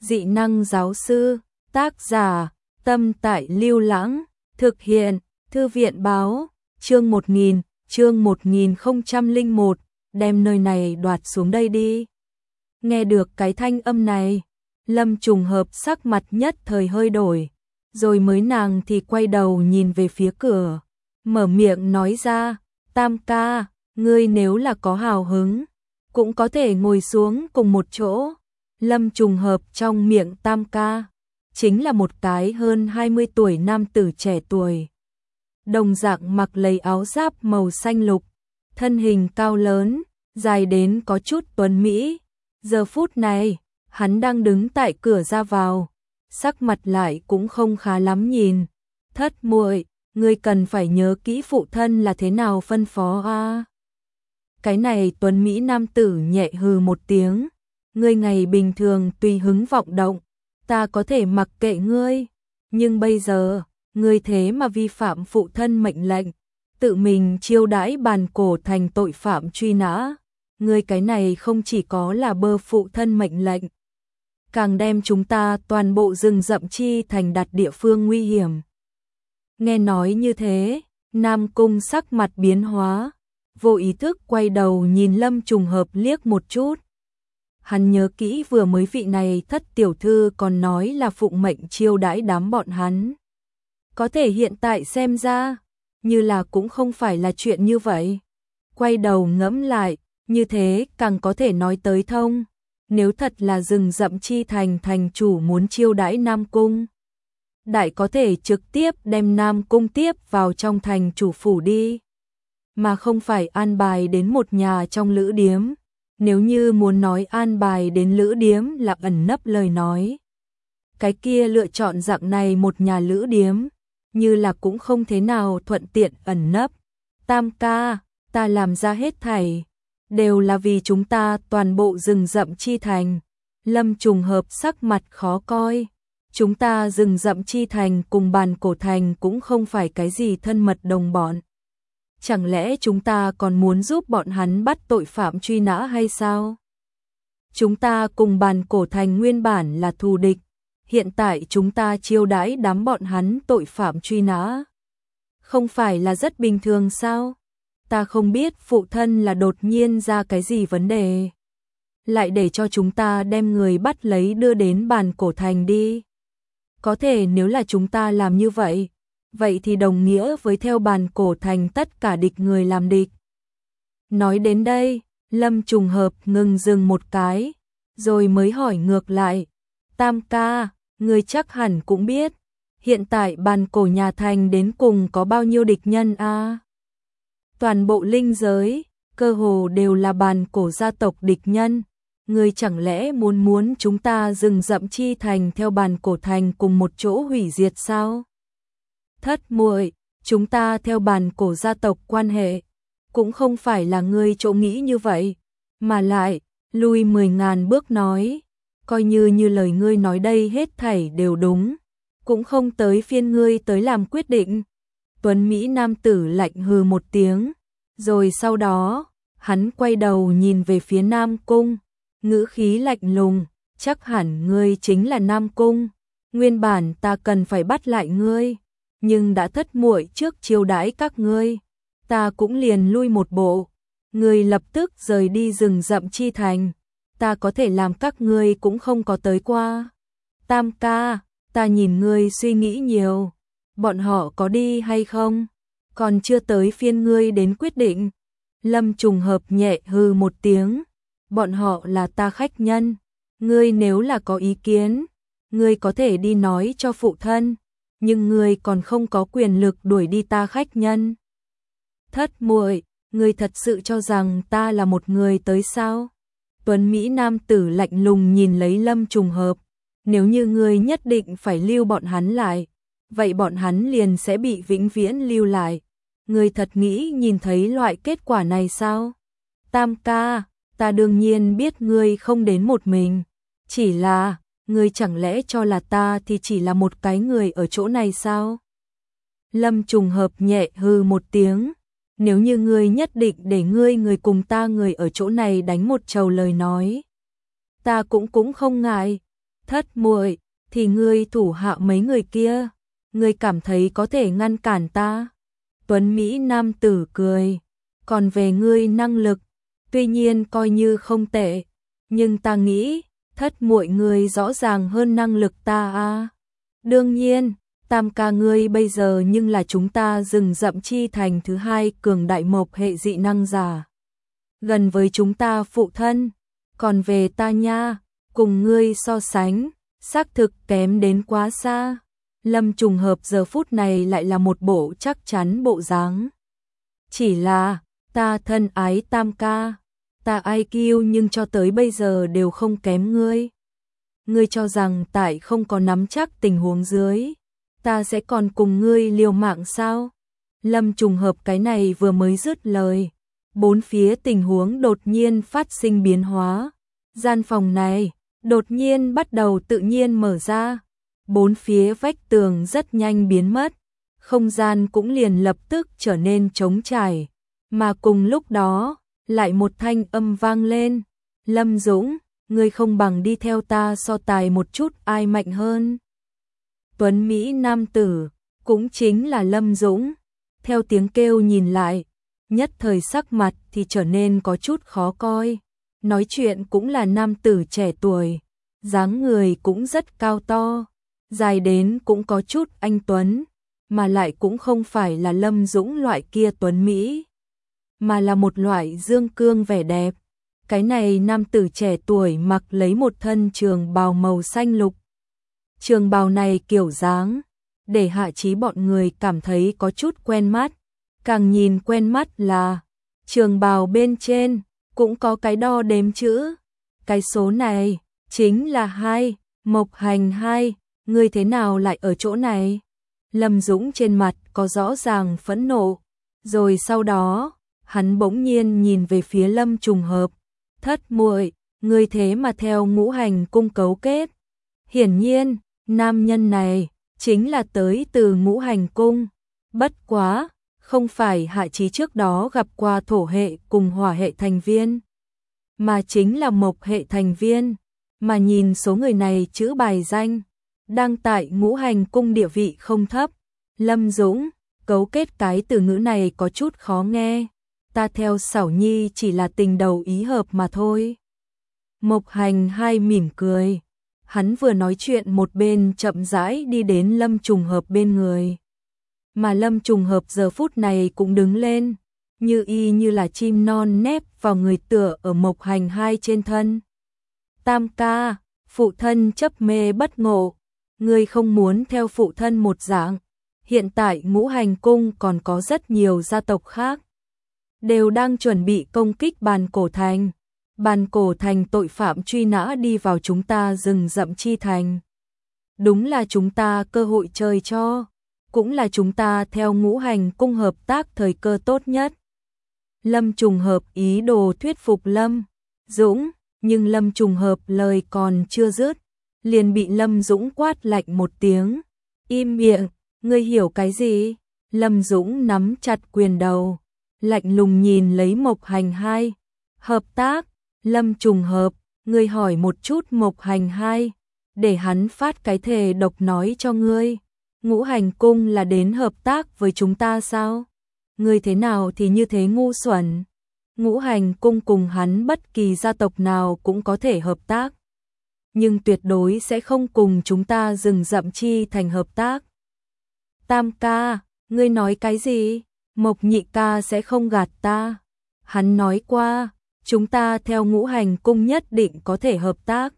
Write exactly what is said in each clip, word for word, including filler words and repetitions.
Dị năng giáo sư, tác giả, Tâm Tại Lưu Lãng, thực hiện, Thư viện báo, chương một nghìn, chương một nghìn không trăm lẻ một, đem nơi này đoạt xuống đây đi. Nghe được cái thanh âm này, Lâm Trùng Hợp sắc mặt nhất thời hơi đổi, rồi mới nàng thì quay đầu nhìn về phía cửa, mở miệng nói ra, Tam ca, ngươi nếu là có hào hứng, cũng có thể ngồi xuống cùng một chỗ. Lâm Trùng Hợp trong miệng Tam ca, chính là một cái hơn hai mươi tuổi nam tử trẻ tuổi. Đồng dạng mặc lấy áo giáp màu xanh lục, thân hình cao lớn, dài đến có chút tuấn mỹ. Giờ phút này, hắn đang đứng tại cửa ra vào, sắc mặt lại cũng không khá lắm nhìn. Thất muội, ngươi cần phải nhớ kỹ phụ thân là thế nào phân phó a. À. Cái này tuấn mỹ nam tử nhẹ hừ một tiếng, ngươi ngày bình thường tùy hứng vọng động, ta có thể mặc kệ ngươi, nhưng bây giờ, ngươi thế mà vi phạm phụ thân mệnh lệnh, tự mình chiêu đãi Bàn Cổ Thành tội phạm truy nã, ngươi cái này không chỉ có là bơ phụ thân mệnh lệnh, càng đem chúng ta toàn bộ rừng rậm chi thành đặt địa phương nguy hiểm. Nghe nói như thế, Nam Cung sắc mặt biến hóa, vô ý thức quay đầu nhìn Lâm Trùng Hợp liếc một chút. Hắn nhớ kỹ vừa mới vị này thất tiểu thư còn nói là phụng mệnh chiêu đãi đám bọn hắn. Có thể hiện tại xem ra, như là cũng không phải là chuyện như vậy. Quay đầu ngẫm lại, như thế càng có thể nói tới thông. Nếu thật là rừng rậm chi thành thành chủ muốn chiêu đãi Nam Cung, đại có thể trực tiếp đem Nam Cung tiếp vào trong thành chủ phủ đi, mà không phải an bài đến một nhà trong lữ điếm. Nếu như muốn nói an bài đến lữ điếm là ẩn nấp lời nói, cái kia lựa chọn dạng này một nhà lữ điếm, như là cũng không thế nào thuận tiện ẩn nấp. Tam ca, ta làm ra hết thảy, đều là vì chúng ta toàn bộ rừng rậm chi thành. Lâm Trùng Hợp sắc mặt khó coi, chúng ta rừng rậm chi thành cùng Bàn Cổ Thành cũng không phải cái gì thân mật đồng bọn. Chẳng lẽ chúng ta còn muốn giúp bọn hắn bắt tội phạm truy nã hay sao? Chúng ta cùng Bàn Cổ Thành nguyên bản là thù địch, hiện tại chúng ta chiêu đãi đám bọn hắn tội phạm truy nã. Không phải là rất bình thường sao? Ta không biết phụ thân là đột nhiên ra cái gì vấn đề, lại để cho chúng ta đem người bắt lấy đưa đến Bàn Cổ Thành đi. Có thể nếu là chúng ta làm như vậy, vậy thì đồng nghĩa với theo Bàn Cổ Thành tất cả địch người làm địch. Nói đến đây, Lâm Trùng Hợp ngừng dừng một cái, rồi mới hỏi ngược lại, Tam ca, người chắc hẳn cũng biết, hiện tại Bàn Cổ nhà thành đến cùng có bao nhiêu địch nhân a? À? Toàn bộ linh giới, cơ hồ đều là Bàn Cổ gia tộc địch nhân, người chẳng lẽ muốn muốn chúng ta rừng rậm chi thành theo Bàn Cổ Thành cùng một chỗ hủy diệt sao? Thất muội, chúng ta theo Bàn Cổ gia tộc quan hệ, cũng không phải là ngươi chỗ nghĩ như vậy, mà lại, lui mười ngàn bước nói, coi như như lời ngươi nói đây hết thảy đều đúng, cũng không tới phiên ngươi tới làm quyết định. Tuấn Mỹ nam tử lạnh hừ một tiếng, rồi sau đó, hắn quay đầu nhìn về phía Nam Cung, ngữ khí lạnh lùng, chắc hẳn ngươi chính là Nam Cung, nguyên bản ta cần phải bắt lại ngươi, nhưng đã thất muội trước chiêu đãi các ngươi, ta cũng liền lui một bộ, ngươi lập tức rời đi rừng rậm chi thành, ta có thể làm các ngươi cũng không có tới qua. Tam ca, ta nhìn ngươi suy nghĩ nhiều, bọn họ có đi hay không, còn chưa tới phiên ngươi đến quyết định. Lâm Trùng Hợp nhẹ hừ một tiếng, bọn họ là ta khách nhân, ngươi nếu là có ý kiến, ngươi có thể đi nói cho phụ thân, nhưng ngươi còn không có quyền lực đuổi đi ta khách nhân. Thất muội, ngươi thật sự cho rằng ta là một người tới sao? Tuấn Mỹ nam tử lạnh lùng nhìn lấy Lâm Trùng Hợp, nếu như ngươi nhất định phải lưu bọn hắn lại, vậy bọn hắn liền sẽ bị vĩnh viễn lưu lại. Ngươi thật nghĩ nhìn thấy loại kết quả này sao? Tam ca, ta đương nhiên biết ngươi không đến một mình, chỉ là, ngươi chẳng lẽ cho là ta thì chỉ là một cái người ở chỗ này sao? Lâm Trùng Hợp nhẹ hừ một tiếng, nếu như ngươi nhất định để ngươi người cùng ta người ở chỗ này đánh một trầu lời nói, ta cũng cũng không ngại, Thất muội, thì ngươi thủ hạ mấy người kia, ngươi cảm thấy có thể ngăn cản ta? Tuấn Mỹ nam tử cười, còn về ngươi năng lực, tuy nhiên coi như không tệ, nhưng ta nghĩ, thất muội ngươi rõ ràng hơn năng lực ta a. Đương nhiên, Tam ca ngươi bây giờ nhưng là chúng ta rừng rậm chi thành thứ hai cường đại mộc hệ dị năng giả. Gần với chúng ta phụ thân, còn về ta nha, cùng ngươi so sánh, xác thực kém đến quá xa. Lâm Trùng Hợp giờ phút này lại là một bộ chắc chắn bộ dáng. Chỉ là, ta thân ái Tam ca, ta i kiu nhưng cho tới bây giờ đều không kém ngươi. Ngươi cho rằng tại không có nắm chắc tình huống dưới, ta sẽ còn cùng ngươi liều mạng sao? Lâm Trùng Hợp cái này vừa mới dứt lời, bốn phía tình huống đột nhiên phát sinh biến hóa. Gian phòng này đột nhiên bắt đầu tự nhiên mở ra, bốn phía vách tường rất nhanh biến mất, không gian cũng liền lập tức trở nên trống trải, mà cùng lúc đó, lại một thanh âm vang lên, Lâm Dũng, ngươi không bằng đi theo ta so tài một chút ai mạnh hơn. Tuấn Mỹ nam tử, cũng chính là Lâm Dũng, theo tiếng kêu nhìn lại, nhất thời sắc mặt thì trở nên có chút khó coi, nói chuyện cũng là nam tử trẻ tuổi, dáng người cũng rất cao to, dài đến cũng có chút anh tuấn, mà lại cũng không phải là Lâm Dũng loại kia tuấn Mỹ, mà là một loại dương cương vẻ đẹp. Cái này nam tử trẻ tuổi mặc lấy một thân trường bào màu xanh lục. Trường bào này kiểu dáng, để Hạ Chí bọn người cảm thấy có chút quen mắt, càng nhìn quen mắt là trường bào bên trên cũng có cái đo đếm chữ. Cái số này chính là hai, Mộc Hành hai, ngươi thế nào lại ở chỗ này? Lâm Dũng trên mặt có rõ ràng phẫn nộ, rồi sau đó, hắn bỗng nhiên nhìn về phía Lâm Trùng Hợp, thất muội, ngươi thế mà theo ngũ hành cung cấu kết. Hiển nhiên, nam nhân này chính là tới từ ngũ hành cung, bất quá, không phải Hạ Chí trước đó gặp qua thổ hệ cùng hỏa hệ thành viên, mà chính là mộc hệ thành viên, mà nhìn số người này chữ bài danh, đang tại ngũ hành cung địa vị không thấp. Lâm Dũng, cấu kết cái từ ngữ này có chút khó nghe, ta theo Xảo Nhi chỉ là tình đầu ý hợp mà thôi. Mộc Hành hai mỉm cười, hắn vừa nói chuyện một bên chậm rãi đi đến Lâm Trùng Hợp bên người. Mà Lâm Trùng Hợp giờ phút này cũng đứng lên, như y như là chim non nép vào người tựa ở Mộc Hành hai trên thân. Tam ca, phụ thân chấp mê bất ngộ, ngươi không muốn theo phụ thân một dạng. Hiện tại ngũ hành cung còn có rất nhiều gia tộc khác, đều đang chuẩn bị công kích Bàn Cổ Thành. Bàn Cổ Thành tội phạm truy nã đi vào chúng ta rừng rậm chi thành. Đúng là chúng ta cơ hội chơi cho, cũng là chúng ta theo ngũ hành cung hợp tác thời cơ tốt nhất. Lâm Trùng Hợp ý đồ thuyết phục Lâm Dũng, nhưng Lâm Trùng Hợp lời còn chưa dứt, liền bị Lâm Dũng quát lạnh một tiếng. Im miệng, ngươi hiểu cái gì? Lâm Dũng nắm chặt quyền đầu, lạnh lùng nhìn lấy Mộc Hành hai. Hợp tác, Lâm Trùng Hợp, ngươi hỏi một chút Mộc Hành hai, để hắn phát cái thề độc nói cho ngươi. Ngũ hành cung là đến hợp tác với chúng ta sao? Ngươi thế nào thì như thế ngu xuẩn. Ngũ hành cung cùng hắn bất kỳ gia tộc nào cũng có thể hợp tác, nhưng tuyệt đối sẽ không cùng chúng ta rừng rậm chi thành hợp tác. Tam ca, ngươi nói cái gì? Mộc nhị ca sẽ không gạt ta. Hắn nói qua, chúng ta theo ngũ hành cung nhất định có thể hợp tác.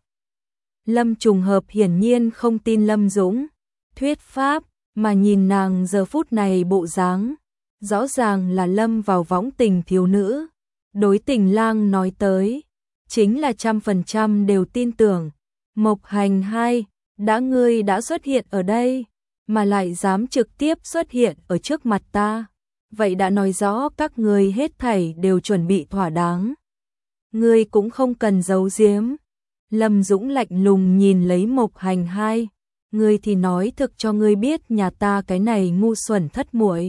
Lâm Trùng Hợp hiển nhiên không tin Lâm Dũng thuyết pháp, mà nhìn nàng giờ phút này bộ dáng, rõ ràng là lâm vào võng tình thiếu nữ. Đối Tình Lang nói tới, chính là trăm phần trăm đều tin tưởng. Mộc Hành hai, đã ngươi đã xuất hiện ở đây, mà lại dám trực tiếp xuất hiện ở trước mặt ta, vậy đã nói rõ các ngươi hết thảy đều chuẩn bị thỏa đáng. Ngươi cũng không cần giấu giếm. Lâm Dũng lạnh lùng nhìn lấy Mộc Hành hai, ngươi thì nói thực cho ngươi biết nhà ta cái này ngu xuẩn thất muội.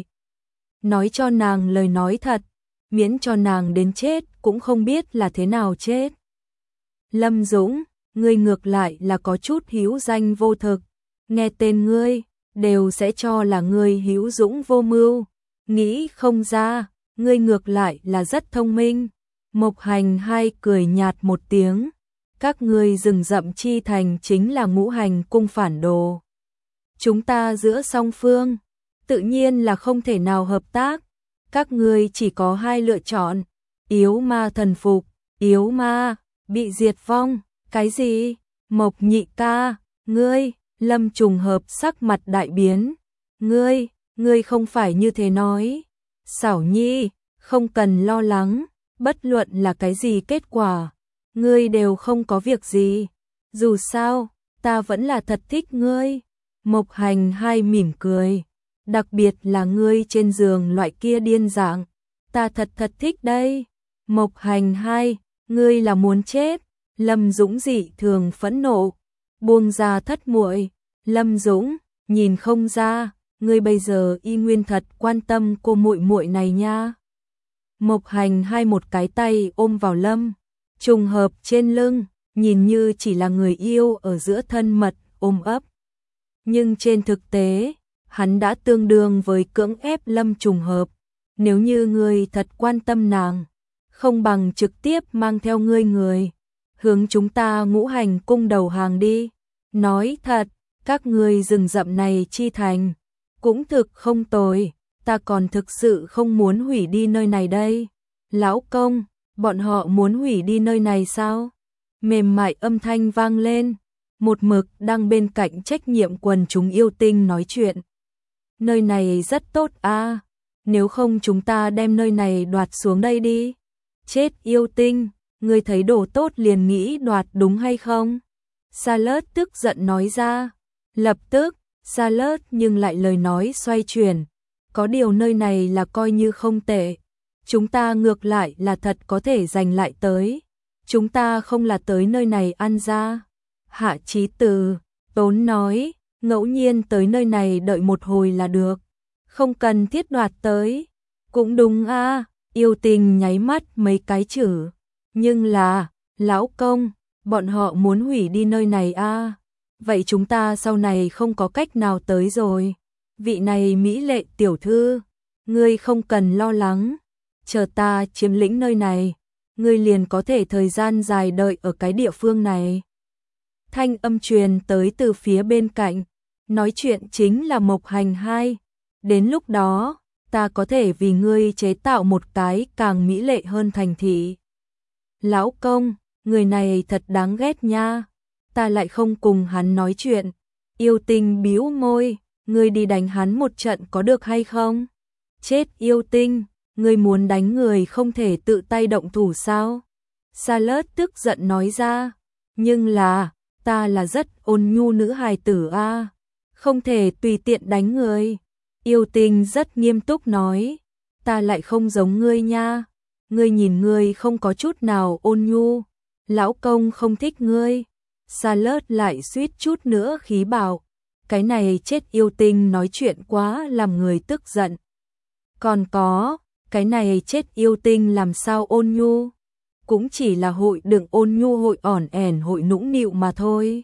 Nói cho nàng lời nói thật, miễn cho nàng đến chết cũng không biết là thế nào chết. Lâm Dũng, ngươi ngược lại là có chút hữu danh vô thực, nghe tên ngươi, đều sẽ cho là ngươi hữu dũng vô mưu, nghĩ không ra, ngươi ngược lại là rất thông minh. Mộc Hành Hai cười nhạt một tiếng, các ngươi rừng rậm chi thành chính là Ngũ Hành cung phản đồ. Chúng ta giữa song phương, tự nhiên là không thể nào hợp tác, các ngươi chỉ có hai lựa chọn, yếu ma thần phục, yếu ma, bị diệt vong, cái gì? Mộc nhị ca, ngươi, Lâm Trùng Hợp sắc mặt đại biến, ngươi, ngươi không phải như thế nói. Xảo Nhi, không cần lo lắng, bất luận là cái gì kết quả, ngươi đều không có việc gì, dù sao, ta vẫn là thật thích ngươi. Mộc Hành Hai mỉm cười, đặc biệt là ngươi trên giường loại kia điên dạng, ta thật thật thích đây. Mộc Hành Hai, ngươi là muốn chết. Lâm Dũng dị thường phẫn nộ, buông ra thất muội. Lâm Dũng, nhìn không ra, ngươi bây giờ y nguyên thật quan tâm cô muội muội này nha. Mộc Hành Hai một cái tay ôm vào Lâm Trùng Hợp trên lưng, nhìn như chỉ là người yêu ở giữa thân mật ôm ấp. Nhưng trên thực tế, hắn đã tương đương với cưỡng ép Lâm Trùng Hợp. Nếu như ngươi thật quan tâm nàng, không bằng trực tiếp mang theo ngươi người, hướng chúng ta Ngũ Hành cung đầu hàng đi. Nói thật, các ngươi rừng rậm này chi thành, cũng thực không tồi, ta còn thực sự không muốn hủy đi nơi này đây. Lão công, bọn họ muốn hủy đi nơi này sao? Mềm mại âm thanh vang lên, một mực đang bên cạnh trách nhiệm quần chúng yêu tinh nói chuyện. Nơi này rất tốt à, nếu không chúng ta đem nơi này đoạt xuống đây đi. Chết yêu tinh, ngươi thấy đồ tốt liền nghĩ đoạt đúng hay không? Salad tức giận nói ra. Lập tức, Salad nhưng lại lời nói xoay chuyển. Có điều nơi này là coi như không tệ. Chúng ta ngược lại là thật có thể giành lại tới. Chúng ta không là tới nơi này ăn ra. Hạ Chí Từ, Tốn nói, ngẫu nhiên tới nơi này đợi một hồi là được. Không cần thiết đoạt tới. Cũng đúng a, yêu tình nháy mắt mấy cái chữ. Nhưng là, lão công, bọn họ muốn hủy đi nơi này a. Vậy chúng ta sau này không có cách nào tới rồi. Vị này mỹ lệ tiểu thư, ngươi không cần lo lắng, chờ ta chiếm lĩnh nơi này, ngươi liền có thể thời gian dài đợi ở cái địa phương này. Thanh âm truyền tới từ phía bên cạnh, nói chuyện chính là Mộc Hành Hai. Đến lúc đó, ta có thể vì ngươi chế tạo một cái càng mỹ lệ hơn thành thị. Lão công, người này thật đáng ghét nha, ta lại không cùng hắn nói chuyện. Yêu tinh bĩu môi, ngươi đi đánh hắn một trận có được hay không? Chết yêu tinh, ngươi muốn đánh người không thể tự tay động thủ sao? Salad tức giận nói ra, nhưng là, ta là rất ôn nhu nữ hài tử a, không thể tùy tiện đánh người. Yêu tinh rất nghiêm túc nói, ta lại không giống ngươi nha, ngươi nhìn ngươi không có chút nào ôn nhu, lão công không thích ngươi. Salad lại suýt chút nữa khí bảo, cái này chết yêu tinh nói chuyện quá làm người tức giận. Còn có, cái này chết yêu tinh làm sao ôn nhu, cũng chỉ là hội đừng ôn nhu hội ỏn ẻn hội nũng nịu mà thôi.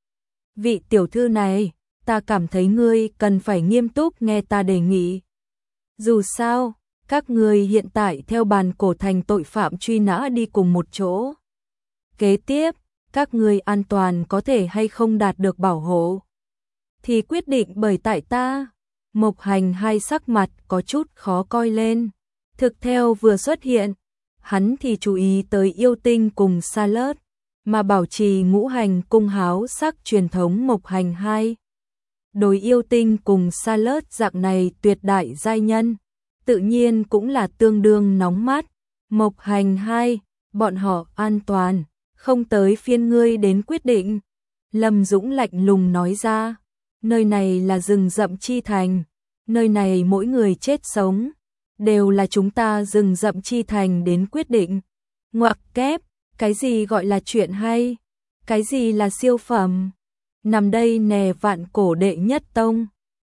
Vị tiểu thư này, ta cảm thấy ngươi cần phải nghiêm túc nghe ta đề nghị. Dù sao, các ngươi hiện tại theo bàn cổ thành tội phạm truy nã đi cùng một chỗ. Kế tiếp, các ngươi an toàn có thể hay không đạt được bảo hộ, thì quyết định bởi tại ta. Mộc Hành Hai sắc mặt có chút khó coi lên. Thực theo vừa xuất hiện, hắn thì chú ý tới yêu tinh cùng Salad, mà bảo trì Ngũ Hành cung háo sắc truyền thống Mộc Hành Hai. Đối yêu tinh cùng Salad dạng này tuyệt đại giai nhân, tự nhiên cũng là tương đương nóng mắt. Mộc Hành Hai, bọn họ an toàn, không tới phiên ngươi đến quyết định. Lâm Dũng lạnh lùng nói ra, nơi này là rừng rậm chi thành, nơi này mỗi người chết sống, đều là chúng ta rừng rậm chi thành đến quyết định. Ngoặc kép, cái gì gọi là chuyện hay, cái gì là siêu phẩm, nằm đây nè vạn cổ đệ nhất tông.